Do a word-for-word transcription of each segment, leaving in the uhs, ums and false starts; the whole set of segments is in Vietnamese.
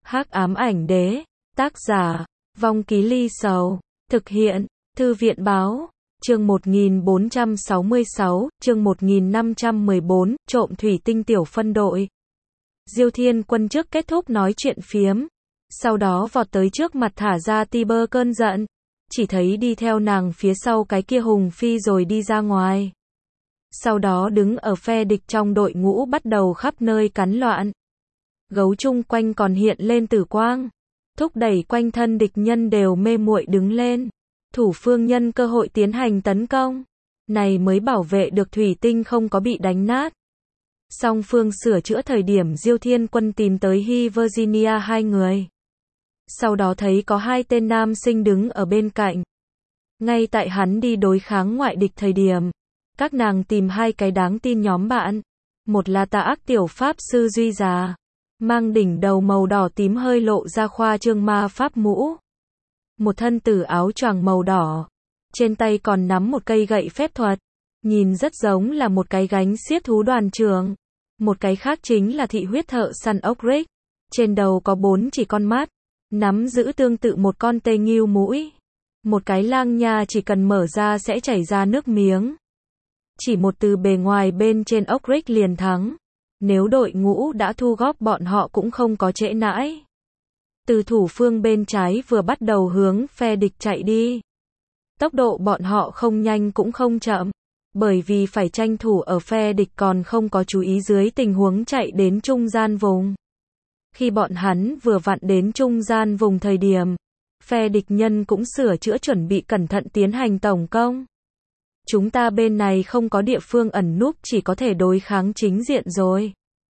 Hắc ám ảnh đế, tác giả, Vong Ký Ly Sầu, thực hiện, Thư viện báo, chương một nghìn bốn trăm sáu mươi sáu, chương một nghìn năm trăm mười bốn, trộm thủy tinh tiểu phân đội. Diêu Thiên Quân trước kết thúc nói chuyện phiếm, sau đó vọt tới trước mặt thả ra Tiber cơn giận, chỉ thấy đi theo nàng phía sau cái kia hùng phi rồi đi ra ngoài. Sau đó đứng ở phe địch trong đội ngũ bắt đầu khắp nơi cắn loạn. Gấu chung quanh còn hiện lên tử quang, thúc đẩy quanh thân địch nhân đều mê muội đứng lên. Thủ phương nhân cơ hội tiến hành tấn công, này mới bảo vệ được thủy tinh không có bị đánh nát. Song phương sửa chữa thời điểm Diêu Thiên Quân tìm tới Hy Virginia hai người. Sau đó thấy có hai tên nam sinh đứng ở bên cạnh. Ngay tại hắn đi đối kháng ngoại địch thời điểm, các nàng tìm hai cái đáng tin nhóm bạn. Một là tà ác tiểu pháp sư Duy Già, mang đỉnh đầu màu đỏ tím hơi lộ ra khoa trương ma pháp mũ. Một thân tử áo choàng màu đỏ, trên tay còn nắm một cây gậy phép thuật, nhìn rất giống là một cái gánh xiết thú đoàn trưởng. Một cái khác chính là thị huyết thợ săn ốc Rick, trên đầu có bốn chỉ con mắt, nắm giữ tương tự một con tê nghêu mũi. Một cái lang nha chỉ cần mở ra sẽ chảy ra nước miếng. Chỉ một từ bề ngoài bên trên ốc Rick liền thắng. Nếu đội ngũ đã thu góp bọn họ cũng không có trễ nãi. Từ thủ phương bên trái vừa bắt đầu hướng phe địch chạy đi. Tốc độ bọn họ không nhanh cũng không chậm, bởi vì phải tranh thủ ở phe địch còn không có chú ý dưới tình huống chạy đến trung gian vùng. Khi bọn hắn vừa vặn đến trung gian vùng thời điểm, phe địch nhân cũng sửa chữa chuẩn bị cẩn thận tiến hành tổng công. Chúng ta bên này không có địa phương ẩn núp, chỉ có thể đối kháng chính diện rồi.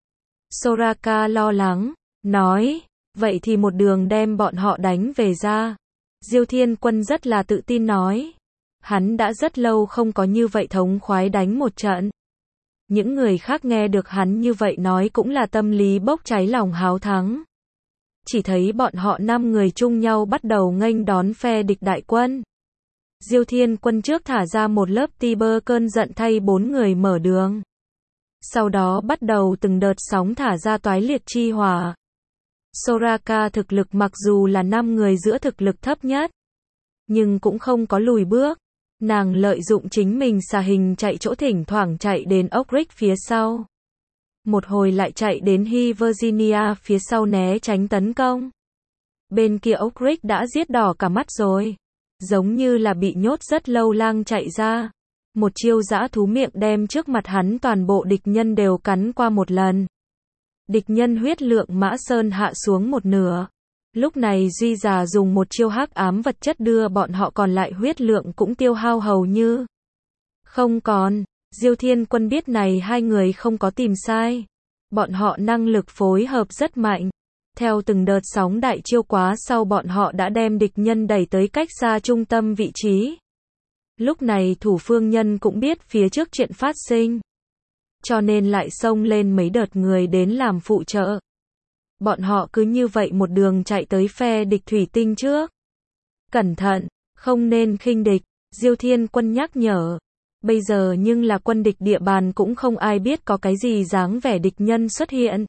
Soraka lo lắng, nói, vậy thì một đường đem bọn họ đánh về ra. Diêu Thiên Quân rất là tự tin nói. Hắn đã rất lâu không có như vậy thống khoái đánh một trận. Những người khác nghe được hắn như vậy nói cũng là tâm lý bốc cháy lòng háo thắng. Chỉ thấy bọn họ năm người chung nhau bắt đầu nghênh đón phe địch đại quân. Diêu Thiên Quân trước thả ra một lớp Tiber cơn giận thay bốn người mở đường. Sau đó bắt đầu từng đợt sóng thả ra toái liệt chi hỏa. Soraka thực lực mặc dù là năm người giữa thực lực thấp nhất, nhưng cũng không có lùi bước. Nàng lợi dụng chính mình xà hình chạy chỗ, thỉnh thoảng chạy đến ốc Rick phía sau. Một hồi lại chạy đến Hy Virginia phía sau né tránh tấn công. Bên kia ốc Rick đã giết đỏ cả mắt rồi. Giống như là bị nhốt rất lâu lang chạy ra. Một chiêu dã thú miệng đem trước mặt hắn toàn bộ địch nhân đều cắn qua một lần. Địch nhân huyết lượng mã sơn hạ xuống một nửa. Lúc này Duy Già dùng một chiêu hắc ám vật chất đưa bọn họ còn lại huyết lượng cũng tiêu hao hầu như không còn. Diêu Thiên Quân biết này hai người không có tìm sai. Bọn họ năng lực phối hợp rất mạnh. Theo từng đợt sóng đại chiêu quá sau bọn họ đã đem địch nhân đẩy tới cách xa trung tâm vị trí. Lúc này thủ phương nhân cũng biết phía trước chuyện phát sinh, cho nên lại xông lên mấy đợt người đến làm phụ trợ. Bọn họ cứ như vậy một đường chạy tới phe địch thủy tinh trước. Cẩn thận, không nên khinh địch, Diêu Thiên Quân nhắc nhở. Bây giờ nhưng là quân địch địa bàn cũng không ai biết có cái gì dáng vẻ địch nhân xuất hiện.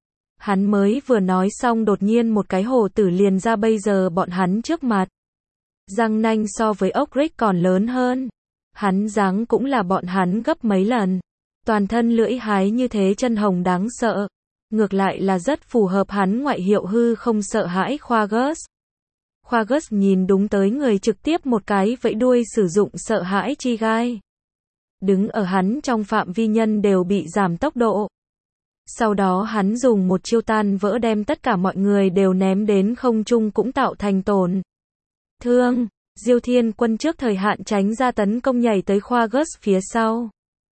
Hắn mới vừa nói xong đột nhiên một cái hổ tử liền ra bây giờ bọn hắn trước mặt. Răng nanh so với ốc Rick còn lớn hơn. Hắn dáng cũng là bọn hắn gấp mấy lần. Toàn thân lưỡi hái như thế chân hồng đáng sợ. Ngược lại là rất phù hợp hắn ngoại hiệu hư không sợ hãi Quagus. Quagus nhìn đúng tới người trực tiếp một cái vẫy đuôi sử dụng sợ hãi chi gai. Đứng ở hắn trong phạm vi nhân đều bị giảm tốc độ. Sau đó hắn dùng một chiêu tan vỡ đem tất cả mọi người đều ném đến không trung cũng tạo thành tổn thương. Diêu Thiên Quân trước thời hạn tránh ra tấn công nhảy tới Quagus phía sau.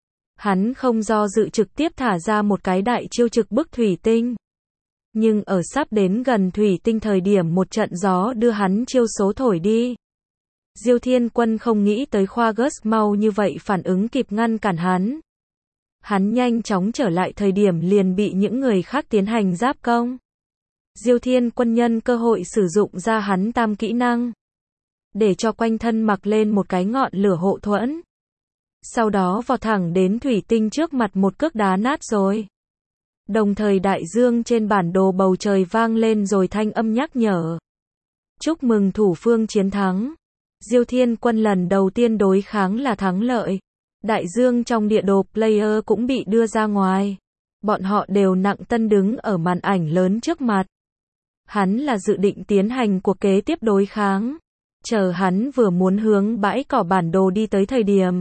Hắn không do dự trực tiếp thả ra một cái đại chiêu trực bức thủy tinh. Nhưng ở sắp đến gần thủy tinh thời điểm một trận gió đưa hắn chiêu số thổi đi. Diêu Thiên Quân không nghĩ tới Quagus mau như vậy phản ứng kịp ngăn cản hắn. Hắn nhanh chóng trở lại thời điểm liền bị những người khác tiến hành giáp công. Diêu Thiên Quân nhân cơ hội sử dụng ra hắn tam kỹ năng, để cho quanh thân mặc lên một cái ngọn lửa hộ thuẫn. Sau đó vọt thẳng đến thủy tinh trước mặt một cước đá nát rồi. Đồng thời đại dương trên bản đồ bầu trời vang lên rồi thanh âm nhắc nhở. Chúc mừng thủ phương chiến thắng. Diêu Thiên Quân lần đầu tiên đối kháng là thắng lợi. Đại dương trong địa đồ player cũng bị đưa ra ngoài. Bọn họ đều nặng tân đứng ở màn ảnh lớn trước mặt. Hắn là dự định tiến hành cuộc kế tiếp đối kháng. Chờ hắn vừa muốn hướng bãi cỏ bản đồ đi tới thời điểm.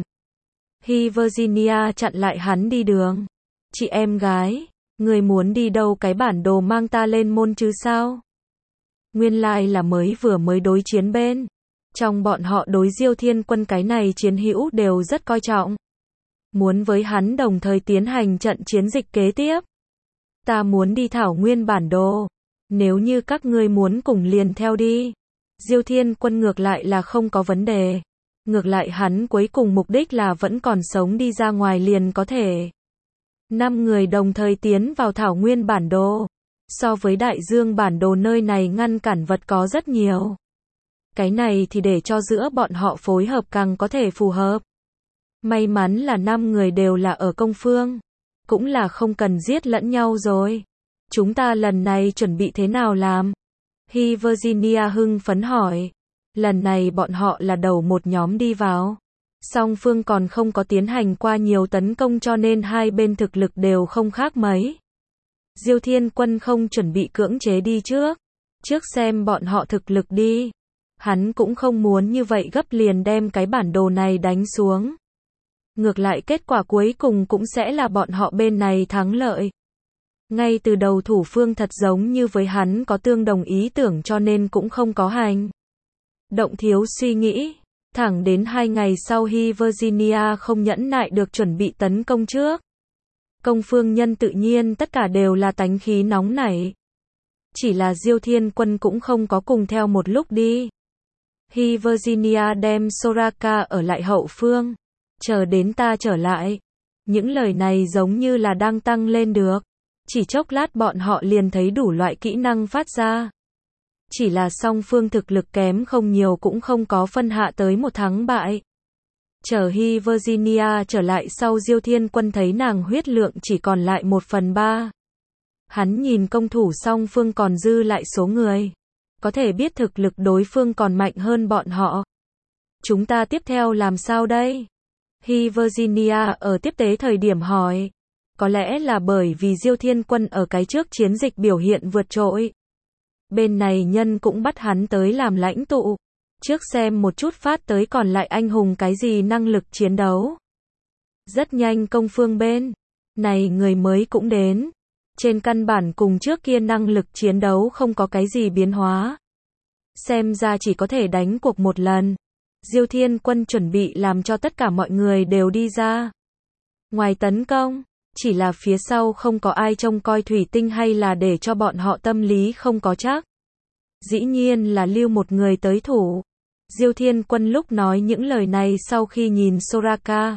Hi Virginia chặn lại hắn đi đường. Chị em gái, người muốn đi đâu, cái bản đồ mang ta lên môn chứ sao? Nguyên lai là mới vừa mới đối chiến bên. Trong bọn họ đối Diêu Thiên Quân cái này chiến hữu đều rất coi trọng. Muốn với hắn đồng thời tiến hành trận chiến dịch kế tiếp. Ta muốn đi thảo nguyên bản đồ. Nếu như các ngươi muốn cùng liền theo đi. Diêu Thiên Quân ngược lại là không có vấn đề. Ngược lại hắn cuối cùng mục đích là vẫn còn sống đi ra ngoài liền có thể. Năm người đồng thời tiến vào thảo nguyên bản đồ. So với đại dương bản đồ nơi này ngăn cản vật có rất nhiều. Cái này thì để cho giữa bọn họ phối hợp càng có thể phù hợp. May mắn là năm người đều là ở công phương. Cũng là không cần giết lẫn nhau rồi. Chúng ta lần này chuẩn bị thế nào làm? Hi Virginia hưng phấn hỏi. Lần này bọn họ là đầu một nhóm đi vào. Song phương còn không có tiến hành qua nhiều tấn công cho nên hai bên thực lực đều không khác mấy. Diêu Thiên Quân không chuẩn bị cưỡng chế đi trước. Trước xem bọn họ thực lực đi. Hắn cũng không muốn như vậy gấp liền đem cái bản đồ này đánh xuống. Ngược lại kết quả cuối cùng cũng sẽ là bọn họ bên này thắng lợi. Ngay từ đầu thủ phương thật giống như với hắn có tương đồng ý tưởng cho nên cũng không có hành động thiếu suy nghĩ. Thẳng đến hai ngày sau Hi Virginia không nhẫn nại được chuẩn bị tấn công trước. Công phương nhân tự nhiên tất cả đều là tánh khí nóng nảy. Chỉ là Diêu Thiên Quân cũng không có cùng theo một lúc đi. Hi Virginia đem Soraka ở lại hậu phương. Chờ đến ta trở lại. Những lời này giống như là đang tăng lên được. Chỉ chốc lát bọn họ liền thấy đủ loại kỹ năng phát ra. Chỉ là song phương thực lực kém không nhiều cũng không có phân hạ tới một thắng bại. Chờ Hi Virginia trở lại sau Diêu Thiên Quân thấy nàng huyết lượng chỉ còn lại một phần ba. Hắn nhìn công thủ song phương còn dư lại số người. Có thể biết thực lực đối phương còn mạnh hơn bọn họ. Chúng ta tiếp theo làm sao đây? Hi Virginia ở tiếp tế thời điểm hỏi. Có lẽ là bởi vì Diêu Thiên Quân ở cái trước chiến dịch biểu hiện vượt trội. Bên này nhân cũng bắt hắn tới làm lãnh tụ. Trước xem một chút phát tới còn lại anh hùng cái gì năng lực chiến đấu. Rất nhanh công phương bên này người mới cũng đến. Trên căn bản cùng trước kia năng lực chiến đấu không có cái gì biến hóa. Xem ra chỉ có thể đánh cuộc một lần. Diêu Thiên Quân chuẩn bị làm cho tất cả mọi người đều đi ra. Ngoài tấn công, chỉ là phía sau không có ai trông coi thủy tinh hay là để cho bọn họ tâm lý không có chắc. Dĩ nhiên là lưu một người tới thủ. Diêu Thiên Quân lúc nói những lời này sau khi nhìn Soraka.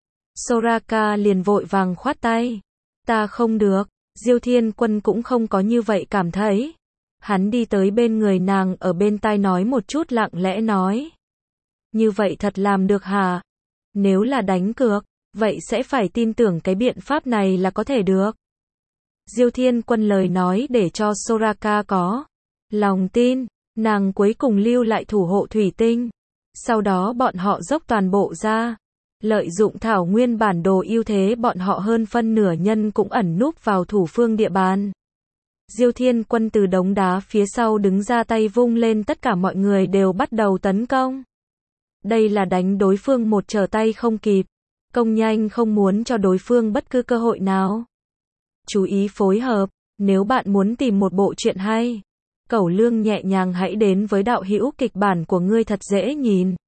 Soraka liền vội vàng khoát tay. Ta không được. Diêu Thiên Quân cũng không có như vậy cảm thấy. Hắn đi tới bên người nàng ở bên tai nói một chút lặng lẽ nói. Như vậy thật làm được hả? Nếu là đánh cược, vậy sẽ phải tin tưởng cái biện pháp này là có thể được. Diêu Thiên Quân lời nói để cho Soraka có lòng tin, nàng cuối cùng lưu lại thủ hộ thủy tinh. Sau đó bọn họ dốc toàn bộ ra. Lợi dụng thảo nguyên bản đồ ưu thế bọn họ hơn phân nửa nhân cũng ẩn núp vào thủ phương địa bàn. Diêu Thiên Quân từ đống đá phía sau đứng ra tay vung lên tất cả mọi người đều bắt đầu tấn công. Đây là đánh đối phương một trở tay không kịp. Công nhanh không muốn cho đối phương bất cứ cơ hội nào. Chú ý phối hợp, nếu bạn muốn tìm một bộ truyện hay, cẩu lương nhẹ nhàng hãy đến với đạo hữu kịch bản của ngươi thật dễ nhìn.